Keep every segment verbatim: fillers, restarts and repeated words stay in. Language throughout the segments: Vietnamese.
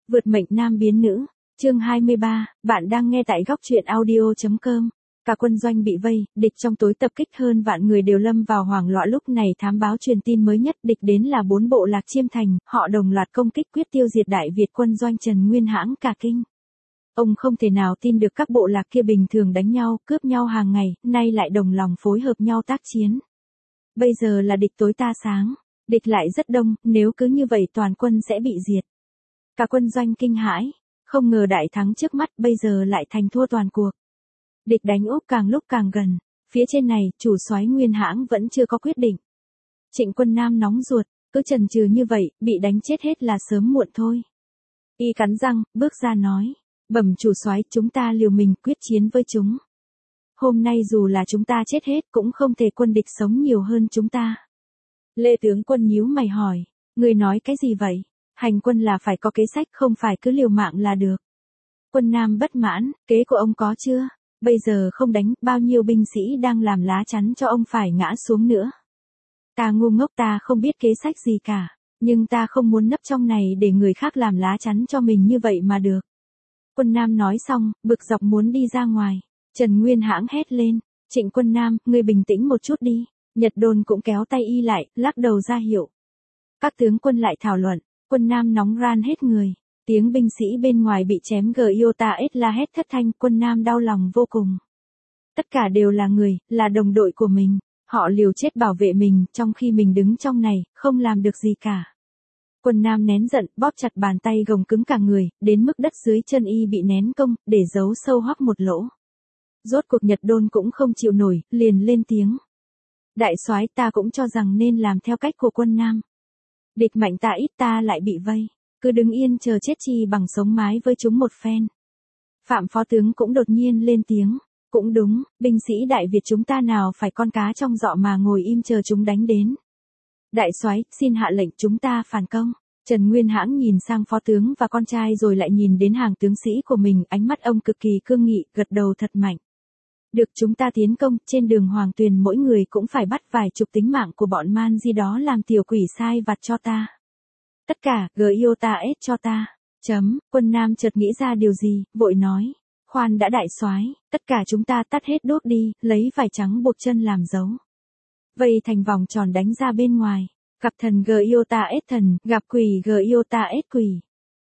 Vượt mệnh nam biến nữ, chương hai mươi ba, bạn đang nghe tại góc truyện audio chấm com. Cả quân doanh bị vây, địch trong tối tập kích hơn vạn người đều lâm vào hoảng loạn. Lúc này thám báo truyền tin mới nhất địch đến là bốn bộ lạc Chiêm Thành, họ đồng loạt công kích quyết tiêu diệt Đại Việt quân doanh. Trần Nguyên hãng cả kinh. Ông không thể nào tin được các bộ lạc kia bình thường đánh nhau, cướp nhau hàng ngày, nay lại đồng lòng phối hợp nhau tác chiến. Bây giờ là địch tối ta sáng, địch lại rất đông, nếu cứ như vậy toàn quân sẽ bị diệt. Cả quân doanh kinh hãi, không ngờ đại thắng trước mắt bây giờ lại thành thua toàn cuộc. Địch đánh úp càng lúc càng gần, phía trên này chủ soái Nguyên hãng vẫn chưa có quyết định. Trịnh Quân Nam nóng ruột, cứ chần chừ như vậy, bị đánh chết hết là sớm muộn thôi. Y cắn răng, bước ra nói, bẩm chủ soái, chúng ta liều mình quyết chiến với chúng. Hôm nay dù là chúng ta chết hết cũng không thể quân địch sống nhiều hơn chúng ta. Lê tướng quân nhíu mày hỏi, người nói cái gì vậy? Hành quân là phải có kế sách, không phải cứ liều mạng là được. Quân Nam bất mãn, kế của ông có chưa? Bây giờ không đánh, bao nhiêu binh sĩ đang làm lá chắn cho ông phải ngã xuống nữa. Ta ngu ngốc, ta không biết kế sách gì cả, nhưng ta không muốn nấp trong này để người khác làm lá chắn cho mình như vậy mà được. Quân Nam nói xong, bực dọc muốn đi ra ngoài. Trần Nguyên hãng hét lên, Trịnh Quân Nam, ngươi bình tĩnh một chút đi. Nhật Đôn cũng kéo tay y lại, lắc đầu ra hiệu. Các tướng quân lại thảo luận, Quân Nam nóng ran hết người. Tiếng binh sĩ bên ngoài bị chém Giota S la hét thất thanh. Quân Nam đau lòng vô cùng. Tất cả đều là người, là đồng đội của mình. Họ liều chết bảo vệ mình, trong khi mình đứng trong này, không làm được gì cả. Quân Nam nén giận, bóp chặt bàn tay gồng cứng cả người, đến mức đất dưới chân y bị nén công, để giấu sâu hoắc một lỗ. Rốt cuộc Nhật Đôn cũng không chịu nổi, liền lên tiếng. Đại soái, ta cũng cho rằng nên làm theo cách của Quân Nam. Địch mạnh ta ít, ta lại bị vây. Cứ đứng yên chờ chết chi bằng sống mái với chúng một phen. Phạm phó tướng cũng đột nhiên lên tiếng. Cũng đúng, binh sĩ Đại Việt chúng ta nào phải con cá trong giọ mà ngồi im chờ chúng đánh đến. Đại soái, xin hạ lệnh chúng ta phản công. Trần Nguyên hãng nhìn sang phó tướng và con trai rồi lại nhìn đến hàng tướng sĩ của mình, ánh mắt ông cực kỳ cương nghị, gật đầu thật mạnh. Được, chúng ta tiến công, trên đường Hoàng Tuyền mỗi người cũng phải bắt vài chục tính mạng của bọn man di đó làm tiểu quỷ sai vặt cho ta. Tất cả, Giota S cho ta. Chấm, Quân Nam chợt nghĩ ra điều gì, vội nói. Khoan đã đại soái, tất cả chúng ta tắt hết đốt đi, lấy vải trắng buộc chân làm dấu. Vây thành vòng tròn đánh ra bên ngoài. Gặp thần Giota S thần, gặp quỷ Giota S quỷ.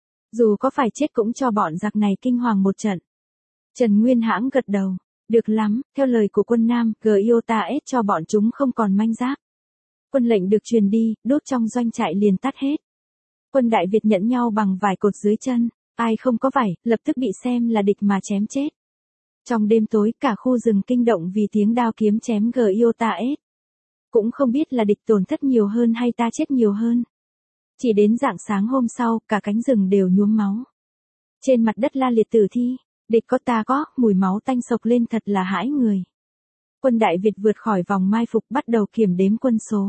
Dù có phải chết cũng cho bọn giặc này kinh hoàng một trận. Trần Nguyên hãng gật đầu. Được lắm, theo lời của Quân Nam, Giota S cho bọn chúng không còn manh giáp. Quân lệnh được truyền đi, đốt trong doanh trại liền tắt hết. Quân Đại Việt nhận nhau bằng vải cột dưới chân, ai không có vải, lập tức bị xem là địch mà chém chết. Trong đêm tối, cả khu rừng kinh động vì tiếng đao kiếm chém Giota S. Cũng không biết là địch tổn thất nhiều hơn hay ta chết nhiều hơn. Chỉ đến rạng sáng hôm sau, cả cánh rừng đều nhuốm máu. Trên mặt đất la liệt tử thi, địch có ta có, mùi máu tanh sộc lên thật là hãi người. Quân Đại Việt vượt khỏi vòng mai phục bắt đầu kiểm đếm quân số.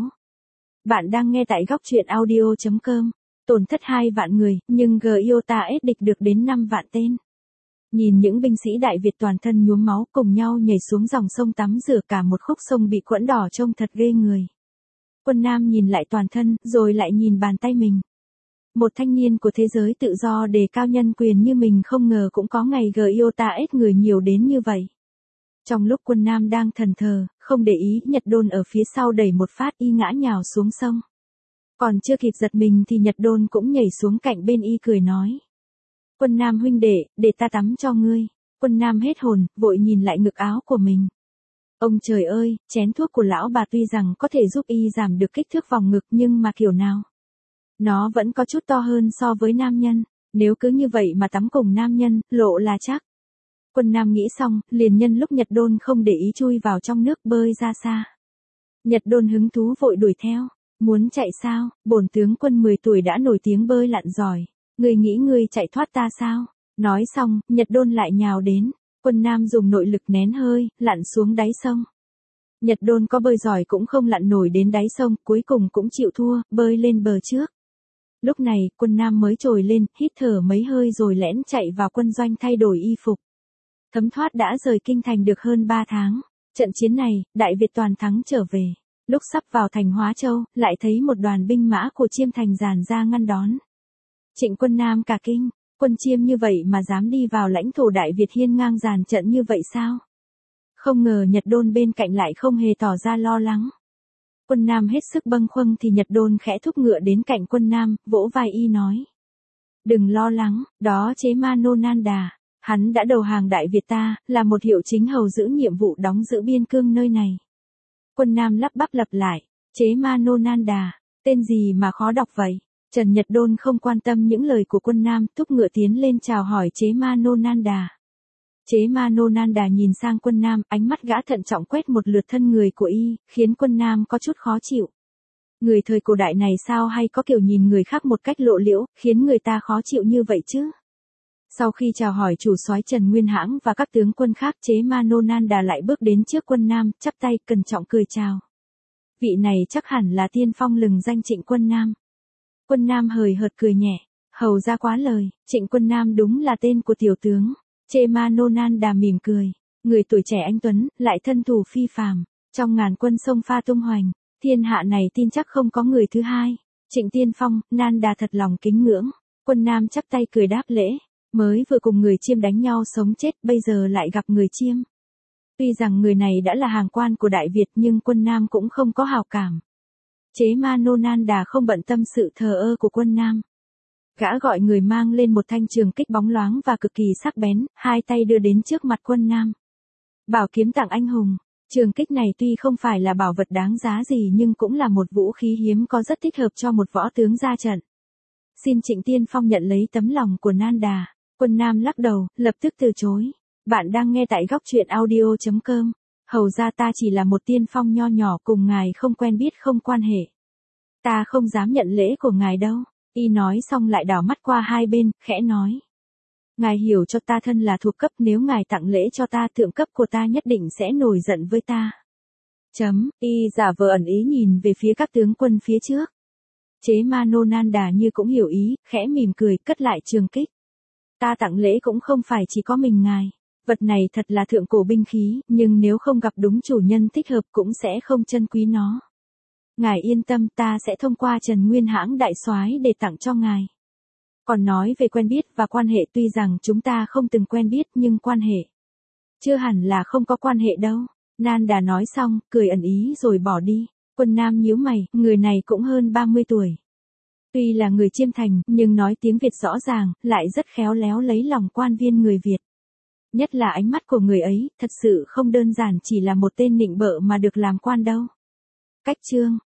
Bạn đang nghe tại góc truyện audio chấm com. Tổn thất hai vạn người, nhưng Giota S địch được đến năm vạn tên. Nhìn những binh sĩ Đại Việt toàn thân nhuốm máu cùng nhau nhảy xuống dòng sông tắm rửa, cả một khúc sông bị quẫm đỏ trông thật ghê người. Quân Nam nhìn lại toàn thân, rồi lại nhìn bàn tay mình. Một thanh niên của thế giới tự do đề cao nhân quyền như mình không ngờ cũng có ngày Giota S người nhiều đến như vậy. Trong lúc Quân Nam đang thần thờ, không để ý, Nhật Đôn ở phía sau đẩy một phát y ngã nhào xuống sông. Còn chưa kịp giật mình thì Nhật Đôn cũng nhảy xuống cạnh bên y cười nói. Quân Nam huynh đệ, để ta tắm cho ngươi. Quân Nam hết hồn, vội nhìn lại ngực áo của mình. Ông trời ơi, chén thuốc của lão bà tuy rằng có thể giúp y giảm được kích thước vòng ngực nhưng mà kiểu nào? Nó vẫn có chút to hơn so với nam nhân, nếu cứ như vậy mà tắm cùng nam nhân, lộ là chắc. Quân Nam nghĩ xong, liền nhân lúc Nhật Đôn không để ý chui vào trong nước bơi ra xa. Nhật Đôn hứng thú vội đuổi theo. Muốn chạy sao, bổn tướng quân mười tuổi đã nổi tiếng bơi lặn giỏi. Ngươi nghĩ ngươi chạy thoát ta sao? Nói xong, Nhật Đôn lại nhào đến. Quân Nam dùng nội lực nén hơi, lặn xuống đáy sông. Nhật Đôn có bơi giỏi cũng không lặn nổi đến đáy sông, cuối cùng cũng chịu thua, bơi lên bờ trước. Lúc này, Quân Nam mới trồi lên, hít thở mấy hơi rồi lẻn chạy vào quân doanh thay đổi y phục. Thấm thoát đã rời kinh thành được hơn ba tháng. Trận chiến này, Đại Việt toàn thắng trở về. Lúc sắp vào thành Hóa Châu, lại thấy một đoàn binh mã của Chiêm Thành dàn ra ngăn đón. Trịnh Quân Nam cả kinh, Quân Chiêm như vậy mà dám đi vào lãnh thổ Đại Việt hiên ngang dàn trận như vậy sao? Không ngờ Nhật Đôn bên cạnh lại không hề tỏ ra lo lắng. Quân Nam hết sức bâng khuâng thì Nhật Đôn khẽ thúc ngựa đến cạnh Quân Nam, vỗ vai y nói. Đừng lo lắng, đó Chế Ma Nô Nan Đà. Hắn đã đầu hàng Đại Việt ta, là một hiệu chính hầu giữ nhiệm vụ đóng giữ biên cương nơi này. Quân Nam lắp bắp lặp lại, Chế Ma Nô Nan Đà, tên gì mà khó đọc vậy? Trần Nhật Đôn không quan tâm những lời của Quân Nam, thúc ngựa tiến lên chào hỏi Chế Ma Nô Nan Đà. Chế Ma Nô Nan Đà nhìn sang Quân Nam, ánh mắt gã thận trọng quét một lượt thân người của y, khiến Quân Nam có chút khó chịu. Người thời cổ đại này sao hay có kiểu nhìn người khác một cách lộ liễu, khiến người ta khó chịu như vậy chứ? Sau khi chào hỏi chủ soái Trần Nguyên Hãng và các tướng quân khác, Chế Ma Nô Nan Đà lại bước đến trước Quân Nam, chắp tay cẩn trọng cười chào. Vị này chắc hẳn là tiên phong lừng danh Trịnh Quân Nam. Quân Nam hời hợt cười nhẹ, hầu ra quá lời, Trịnh Quân Nam đúng là tên của tiểu tướng. Chế Ma Nô Nan Đà mỉm cười, người tuổi trẻ anh tuấn, lại thân thủ phi phàm, trong ngàn quân sông pha tung hoành, thiên hạ này tin chắc không có người thứ hai. Trịnh tiên phong, Nan Đà thật lòng kính ngưỡng. Quân Nam chắp tay cười đáp lễ, mới vừa cùng người Chiêm đánh nhau sống chết, bây giờ lại gặp người Chiêm. Tuy rằng người này đã là hàng quan của Đại Việt nhưng Quân Nam cũng không có hào cảm. Chế Ma Nô Nan Đà không bận tâm sự thờ ơ của Quân Nam. Gã gọi người mang lên một thanh trường kích bóng loáng và cực kỳ sắc bén, hai tay đưa đến trước mặt Quân Nam. Bảo kiếm tặng anh hùng. Trường kích này tuy không phải là bảo vật đáng giá gì nhưng cũng là một vũ khí hiếm có rất thích hợp cho một võ tướng ra trận. Xin Trịnh tiên phong nhận lấy tấm lòng của Nan Đà. Quân Nam lắc đầu, lập tức từ chối. Bạn đang nghe tại góc truyện audio chấm com. Hầu ra ta chỉ là một tiên phong nho nhỏ, cùng ngài không quen biết không quan hệ. Ta không dám nhận lễ của ngài đâu. Y nói xong lại đảo mắt qua hai bên, khẽ nói. Ngài hiểu cho ta thân là thuộc cấp, nếu ngài tặng lễ cho ta, thượng cấp của ta nhất định sẽ nổi giận với ta. Chấm, y giả vờ ẩn ý nhìn về phía các tướng quân phía trước. Chế Ma Nô Nan Đà như cũng hiểu ý, khẽ mỉm cười, cất lại trường kích. Ta tặng lễ cũng không phải chỉ có mình ngài. Vật này thật là thượng cổ binh khí, nhưng nếu không gặp đúng chủ nhân thích hợp cũng sẽ không trân quý nó. Ngài yên tâm, ta sẽ thông qua Trần Nguyên Hãng đại soái để tặng cho ngài. Còn nói về quen biết và quan hệ, tuy rằng chúng ta không từng quen biết nhưng quan hệ chưa hẳn là không có quan hệ đâu. Nan Đà nói xong, cười ẩn ý rồi bỏ đi. Quân Nam nhíu mày, người này cũng hơn ba mươi tuổi. Tuy là người Chiêm Thành, nhưng nói tiếng Việt rõ ràng, lại rất khéo léo lấy lòng quan viên người Việt. Nhất là ánh mắt của người ấy, thật sự không đơn giản chỉ là một tên nịnh bợ mà được làm quan đâu. Cách chương